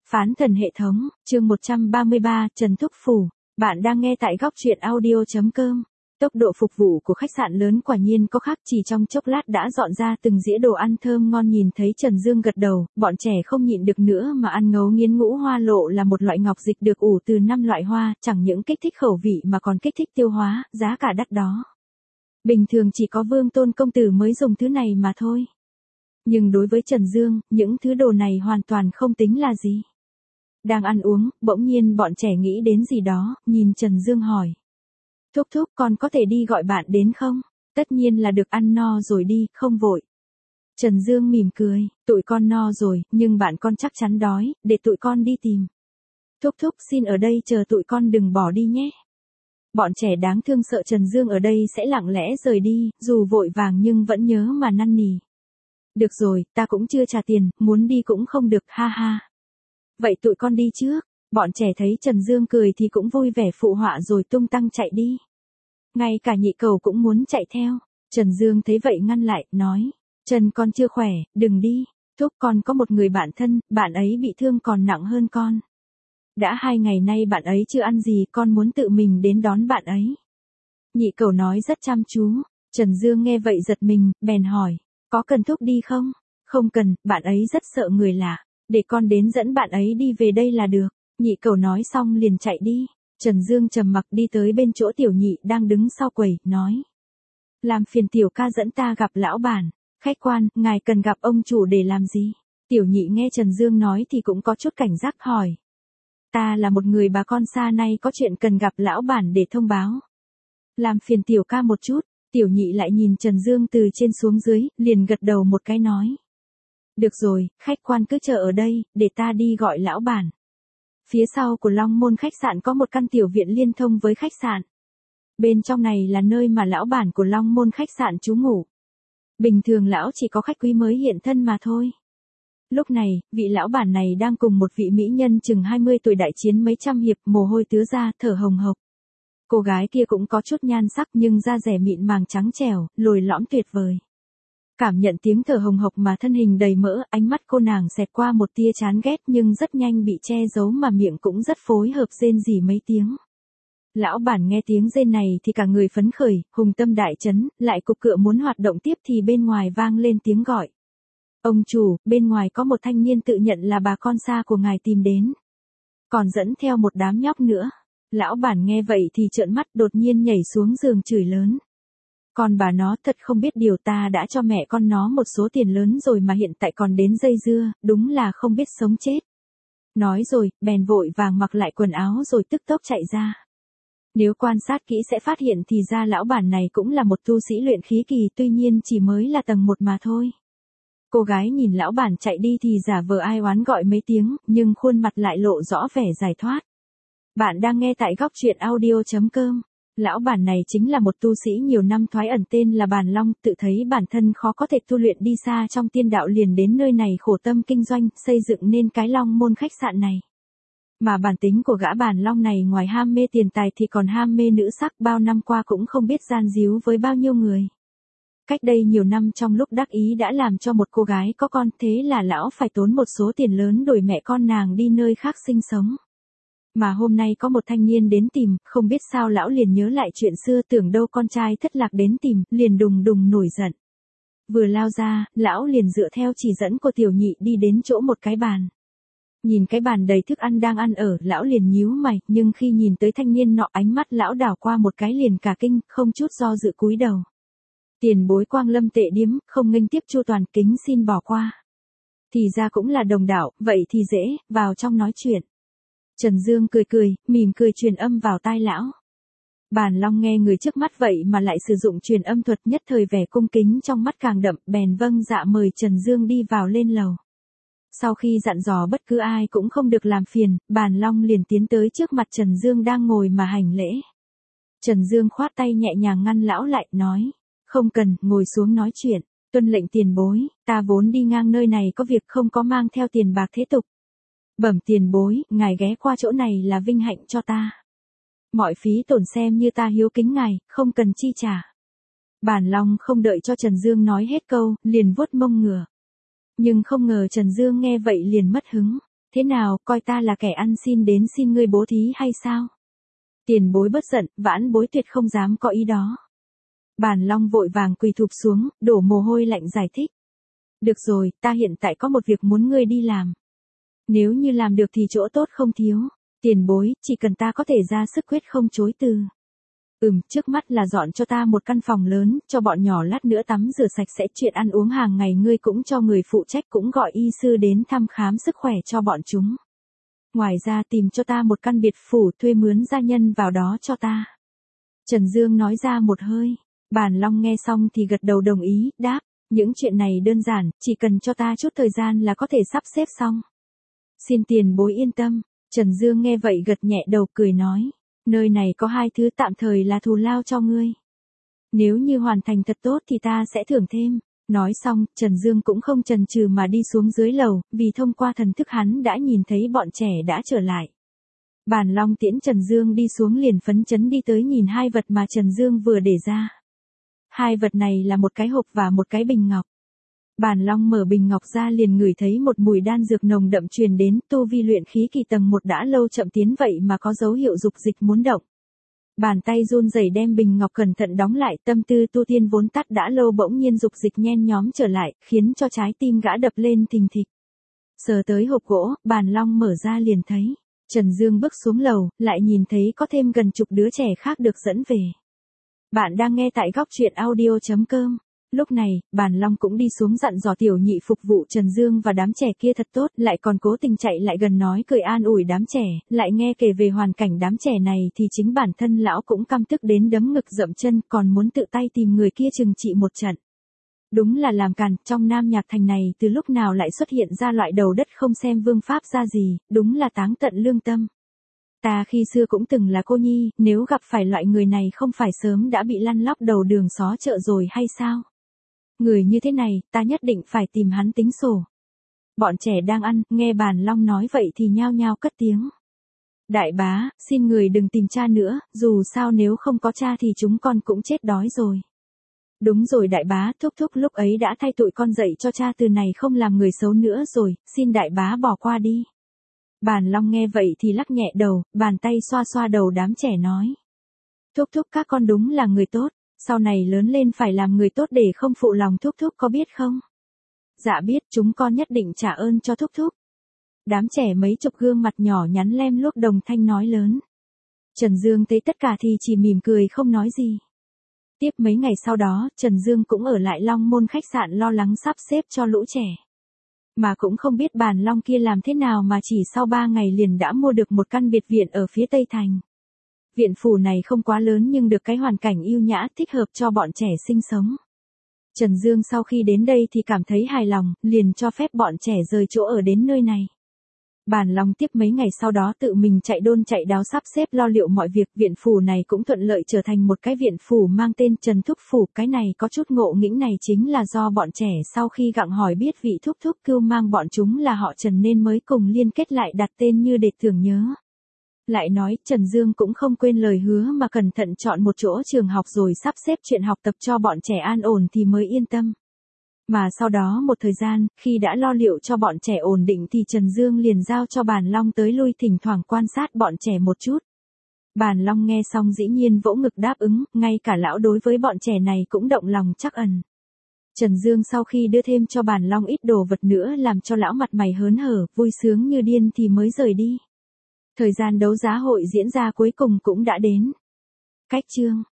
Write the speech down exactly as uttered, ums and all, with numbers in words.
Phán thần hệ thống, chương một trăm ba mươi ba, Trần Thúc Phủ. Bạn đang nghe tại góc truyện audio chấm com. Tốc độ phục vụ của khách sạn lớn quả nhiên có khác, chỉ trong chốc lát đã dọn ra từng dĩa đồ ăn thơm ngon. Nhìn thấy Trần Dương gật đầu, bọn trẻ không nhịn được nữa mà ăn ngấu nghiến. Ngũ hoa lộ là một loại ngọc dịch được ủ từ năm loại hoa, chẳng những kích thích khẩu vị mà còn kích thích tiêu hóa, giá cả đắt đó. Bình thường chỉ có Vương Tôn công tử mới dùng thứ này mà thôi. Nhưng đối với Trần Dương, những thứ đồ này hoàn toàn không tính là gì. Đang ăn uống, bỗng nhiên bọn trẻ nghĩ đến gì đó, nhìn Trần Dương hỏi. Thúc thúc, con có thể đi gọi bạn đến không? Tất nhiên là được, ăn no rồi đi, không vội. Trần Dương mỉm cười, tụi con no rồi, nhưng bạn con chắc chắn đói, để tụi con đi tìm. Thúc thúc xin ở đây chờ tụi con, đừng bỏ đi nhé. Bọn trẻ đáng thương sợ Trần Dương ở đây sẽ lặng lẽ rời đi, dù vội vàng nhưng vẫn nhớ mà năn nỉ. Được rồi, ta cũng chưa trả tiền, muốn đi cũng không được, ha ha. Vậy tụi con đi trước. Bọn trẻ thấy Trần Dương cười thì cũng vui vẻ phụ họa rồi tung tăng chạy đi. Ngay cả nhị cầu cũng muốn chạy theo. Trần Dương thấy vậy ngăn lại, nói. Trần con chưa khỏe, đừng đi. Thúc, con có một người bạn thân, bạn ấy bị thương còn nặng hơn con. Đã hai ngày nay bạn ấy chưa ăn gì, con muốn tự mình đến đón bạn ấy. Nhị cầu nói rất chăm chú. Trần Dương nghe vậy giật mình, bèn hỏi. Có cần thúc đi không? Không cần, bạn ấy rất sợ người lạ. Để con đến dẫn bạn ấy đi về đây là được. Nhị cầu nói xong liền chạy đi. Trần Dương trầm mặc đi tới bên chỗ tiểu nhị đang đứng sau quầy, nói. Làm phiền tiểu ca dẫn ta gặp lão bản. Khách quan, ngài cần gặp ông chủ để làm gì? Tiểu nhị nghe Trần Dương nói thì cũng có chút cảnh giác hỏi. Ta là một người bà con xa, nay có chuyện cần gặp lão bản để thông báo. Làm phiền tiểu ca một chút. Tiểu nhị lại nhìn Trần Dương từ trên xuống dưới, liền gật đầu một cái nói. Được rồi, khách quan cứ chờ ở đây, để ta đi gọi lão bản. Phía sau của Long Môn khách sạn có một căn tiểu viện liên thông với khách sạn. Bên trong này là nơi mà lão bản của Long Môn khách sạn trú ngụ. Bình thường lão chỉ có khách quý mới hiện thân mà thôi. Lúc này, vị lão bản này đang cùng một vị mỹ nhân chừng hai mươi tuổi đại chiến mấy trăm hiệp, mồ hôi tứa ra, thở hồng hộc. Cô gái kia cũng có chút nhan sắc nhưng da dẻ mịn màng trắng trẻo, lồi lõm tuyệt vời. Cảm nhận tiếng thở hồng hộc mà thân hình đầy mỡ, ánh mắt cô nàng xẹt qua một tia chán ghét nhưng rất nhanh bị che giấu, mà miệng cũng rất phối hợp rên rỉ mấy tiếng. Lão bản nghe tiếng rên này thì cả người phấn khởi, hùng tâm đại chấn, lại cục cựa muốn hoạt động tiếp thì bên ngoài vang lên tiếng gọi. Ông chủ, bên ngoài có một thanh niên tự nhận là bà con xa của ngài tìm đến. Còn dẫn theo một đám nhóc nữa. Lão bản nghe vậy thì trợn mắt, đột nhiên nhảy xuống giường chửi lớn. Con bà nó thật không biết điều, ta đã cho mẹ con nó một số tiền lớn rồi mà hiện tại còn đến dây dưa, đúng là không biết sống chết. Nói rồi, bèn vội vàng mặc lại quần áo rồi tức tốc chạy ra. Nếu quan sát kỹ sẽ phát hiện thì ra lão bản này cũng là một tu sĩ luyện khí kỳ, tuy nhiên chỉ mới là tầng một mà thôi. Cô gái nhìn lão bản chạy đi thì giả vờ ai oán gọi mấy tiếng, nhưng khuôn mặt lại lộ rõ vẻ giải thoát. Bạn đang nghe tại góc truyện audio chấm com. Lão bản này chính là một tu sĩ nhiều năm thoái ẩn tên là Bàn Long, tự thấy bản thân khó có thể tu luyện đi xa trong tiên đạo liền đến nơi này khổ tâm kinh doanh, xây dựng nên cái Long Môn khách sạn này. Mà bản tính của gã Bàn Long này ngoài ham mê tiền tài thì còn ham mê nữ sắc, bao năm qua cũng không biết gian díu với bao nhiêu người. Cách đây nhiều năm trong lúc đắc ý đã làm cho một cô gái có con, thế là lão phải tốn một số tiền lớn đổi mẹ con nàng đi nơi khác sinh sống. Mà hôm nay có một thanh niên đến tìm, không biết sao lão liền nhớ lại chuyện xưa, tưởng đâu con trai thất lạc đến tìm, liền đùng đùng nổi giận. Vừa lao ra, lão liền dựa theo chỉ dẫn của tiểu nhị đi đến chỗ một cái bàn. Nhìn cái bàn đầy thức ăn đang ăn ở, lão liền nhíu mày, nhưng khi nhìn tới thanh niên nọ, ánh mắt lão đảo qua một cái liền cả kinh, không chút do dự cúi đầu. Tiền bối Quang Lâm Tệ Điếm, không nghênh tiếp chu toàn, kính xin bỏ qua. Thì ra cũng là đồng đạo, vậy thì dễ, vào trong nói chuyện. Trần Dương cười cười, mỉm cười truyền âm vào tai lão. Bàn Long nghe người trước mắt vậy mà lại sử dụng truyền âm thuật, nhất thời vẻ cung kính trong mắt càng đậm, bèn vâng dạ mời Trần Dương đi vào lên lầu. Sau khi dặn dò bất cứ ai cũng không được làm phiền, Bàn Long liền tiến tới trước mặt Trần Dương đang ngồi mà hành lễ. Trần Dương khoát tay nhẹ nhàng ngăn lão lại, nói. Không cần, ngồi xuống nói chuyện, tuân lệnh tiền bối, ta vốn đi ngang nơi này có việc không có mang theo tiền bạc thế tục. Bẩm tiền bối, ngài ghé qua chỗ này là vinh hạnh cho ta. Mọi phí tổn xem như ta hiếu kính ngài, không cần chi trả. Bàn Long không đợi cho Trần Dương nói hết câu, liền vuốt mông ngựa. Nhưng không ngờ Trần Dương nghe vậy liền mất hứng. Thế nào, coi ta là kẻ ăn xin đến xin ngươi bố thí hay sao? Tiền bối bất giận, vãn bối tuyệt không dám có ý đó. Bàn Long vội vàng quỳ thụp xuống, đổ mồ hôi lạnh giải thích. Được rồi, ta hiện tại có một việc muốn ngươi đi làm. Nếu như làm được thì chỗ tốt không thiếu. Tiền bối, chỉ cần ta có thể ra sức quyết không chối từ. Ừm, trước mắt là dọn cho ta một căn phòng lớn, cho bọn nhỏ lát nữa tắm rửa sạch sẽ, chuyện ăn uống hàng ngày ngươi cũng cho người phụ trách, cũng gọi y sư đến thăm khám sức khỏe cho bọn chúng. Ngoài ra tìm cho ta một căn biệt phủ, thuê mướn gia nhân vào đó cho ta. Trần Dương nói ra một hơi. Bàn Long nghe xong thì gật đầu đồng ý, đáp, những chuyện này đơn giản, chỉ cần cho ta chút thời gian là có thể sắp xếp xong. Xin tiền bối yên tâm. Trần Dương nghe vậy gật nhẹ đầu cười nói, nơi này có hai thứ tạm thời là thù lao cho ngươi. Nếu như hoàn thành thật tốt thì ta sẽ thưởng thêm. Nói xong, Trần Dương cũng không chần chừ mà đi xuống dưới lầu, vì thông qua thần thức hắn đã nhìn thấy bọn trẻ đã trở lại. Bàn Long tiễn Trần Dương đi xuống liền phấn chấn đi tới nhìn hai vật mà Trần Dương vừa để ra. Hai vật này là một cái hộp và một cái bình ngọc. Bàn Long mở bình ngọc ra liền ngửi thấy một mùi đan dược nồng đậm truyền đến, tu vi luyện khí kỳ tầng một đã lâu chậm tiến vậy mà có dấu hiệu dục dịch muốn động. Bàn tay run rẩy đem bình ngọc cẩn thận đóng lại, tâm tư tu tiên vốn tắt đã lâu bỗng nhiên dục dịch nhen nhóm trở lại, khiến cho trái tim gã đập lên thình thịch. Sờ tới hộp gỗ, Bàn Long mở ra liền thấy. Trần Dương bước xuống lầu, lại nhìn thấy có thêm gần chục đứa trẻ khác được dẫn về. Bạn đang nghe tại góc truyện audio chấm com. Lúc này, Bàn Long cũng đi xuống dặn dò tiểu nhị phục vụ Trần Dương và đám trẻ kia thật tốt, lại còn cố tình chạy lại gần nói cười an ủi đám trẻ, lại nghe kể về hoàn cảnh đám trẻ này thì chính bản thân lão cũng căm tức đến đấm ngực dậm chân, còn muốn tự tay tìm người kia trừng trị một trận. Đúng là làm càn, trong Nam Nhạc Thành này từ lúc nào lại xuất hiện ra loại đầu đất không xem vương pháp ra gì, đúng là táng tận lương tâm. Ta khi xưa cũng từng là cô nhi, nếu gặp phải loại người này không phải sớm đã bị lăn lóc đầu đường xó chợ rồi hay sao? Người như thế này, ta nhất định phải tìm hắn tính sổ. Bọn trẻ đang ăn, nghe Bàn Long nói vậy thì nhao nhao cất tiếng. Đại bá, xin người đừng tìm cha nữa, dù sao nếu không có cha thì chúng con cũng chết đói rồi. Đúng rồi đại bá, thúc thúc lúc ấy đã thay tụi con dạy cho cha từ này không làm người xấu nữa rồi, xin đại bá bỏ qua đi. Bàn Long nghe vậy thì lắc nhẹ đầu, bàn tay xoa xoa đầu đám trẻ nói. Thúc thúc các con đúng là người tốt, sau này lớn lên phải làm người tốt để không phụ lòng thúc thúc có biết không? Dạ biết, chúng con nhất định trả ơn cho thúc thúc. Đám trẻ mấy chục gương mặt nhỏ nhắn lem luốc đồng thanh nói lớn. Trần Dương thấy tất cả thì chỉ mỉm cười không nói gì. Tiếp mấy ngày sau đó, Trần Dương cũng ở lại Long Môn khách sạn lo lắng sắp xếp cho lũ trẻ. Mà cũng không biết Bàn Long kia làm thế nào mà chỉ sau ba ngày liền đã mua được một căn biệt viện ở phía Tây Thành. Viện phủ này không quá lớn nhưng được cái hoàn cảnh yêu nhã thích hợp cho bọn trẻ sinh sống. Trần Dương sau khi đến đây thì cảm thấy hài lòng, liền cho phép bọn trẻ rời chỗ ở đến nơi này. Bàn Long tiếp mấy ngày sau đó tự mình chạy đôn chạy đáo sắp xếp lo liệu mọi việc, viện phủ này cũng thuận lợi trở thành một cái viện phủ mang tên Trần Thúc Phủ. Cái này có chút ngộ nghĩnh này chính là do bọn trẻ sau khi gặng hỏi biết vị thúc thúc cưu mang bọn chúng là họ Trần nên mới cùng liên kết lại đặt tên như để tưởng nhớ. Lại nói, Trần Dương cũng không quên lời hứa mà cẩn thận chọn một chỗ trường học rồi sắp xếp chuyện học tập cho bọn trẻ an ổn thì mới yên tâm. Mà sau đó một thời gian, khi đã lo liệu cho bọn trẻ ổn định thì Trần Dương liền giao cho Bàn Long tới lui thỉnh thoảng quan sát bọn trẻ một chút. Bàn Long nghe xong dĩ nhiên vỗ ngực đáp ứng, ngay cả lão đối với bọn trẻ này cũng động lòng trắc ẩn. Trần Dương sau khi đưa thêm cho Bàn Long ít đồ vật nữa làm cho lão mặt mày hớn hở, vui sướng như điên thì mới rời đi. Thời gian đấu giá hội diễn ra cuối cùng cũng đã đến. Cách chương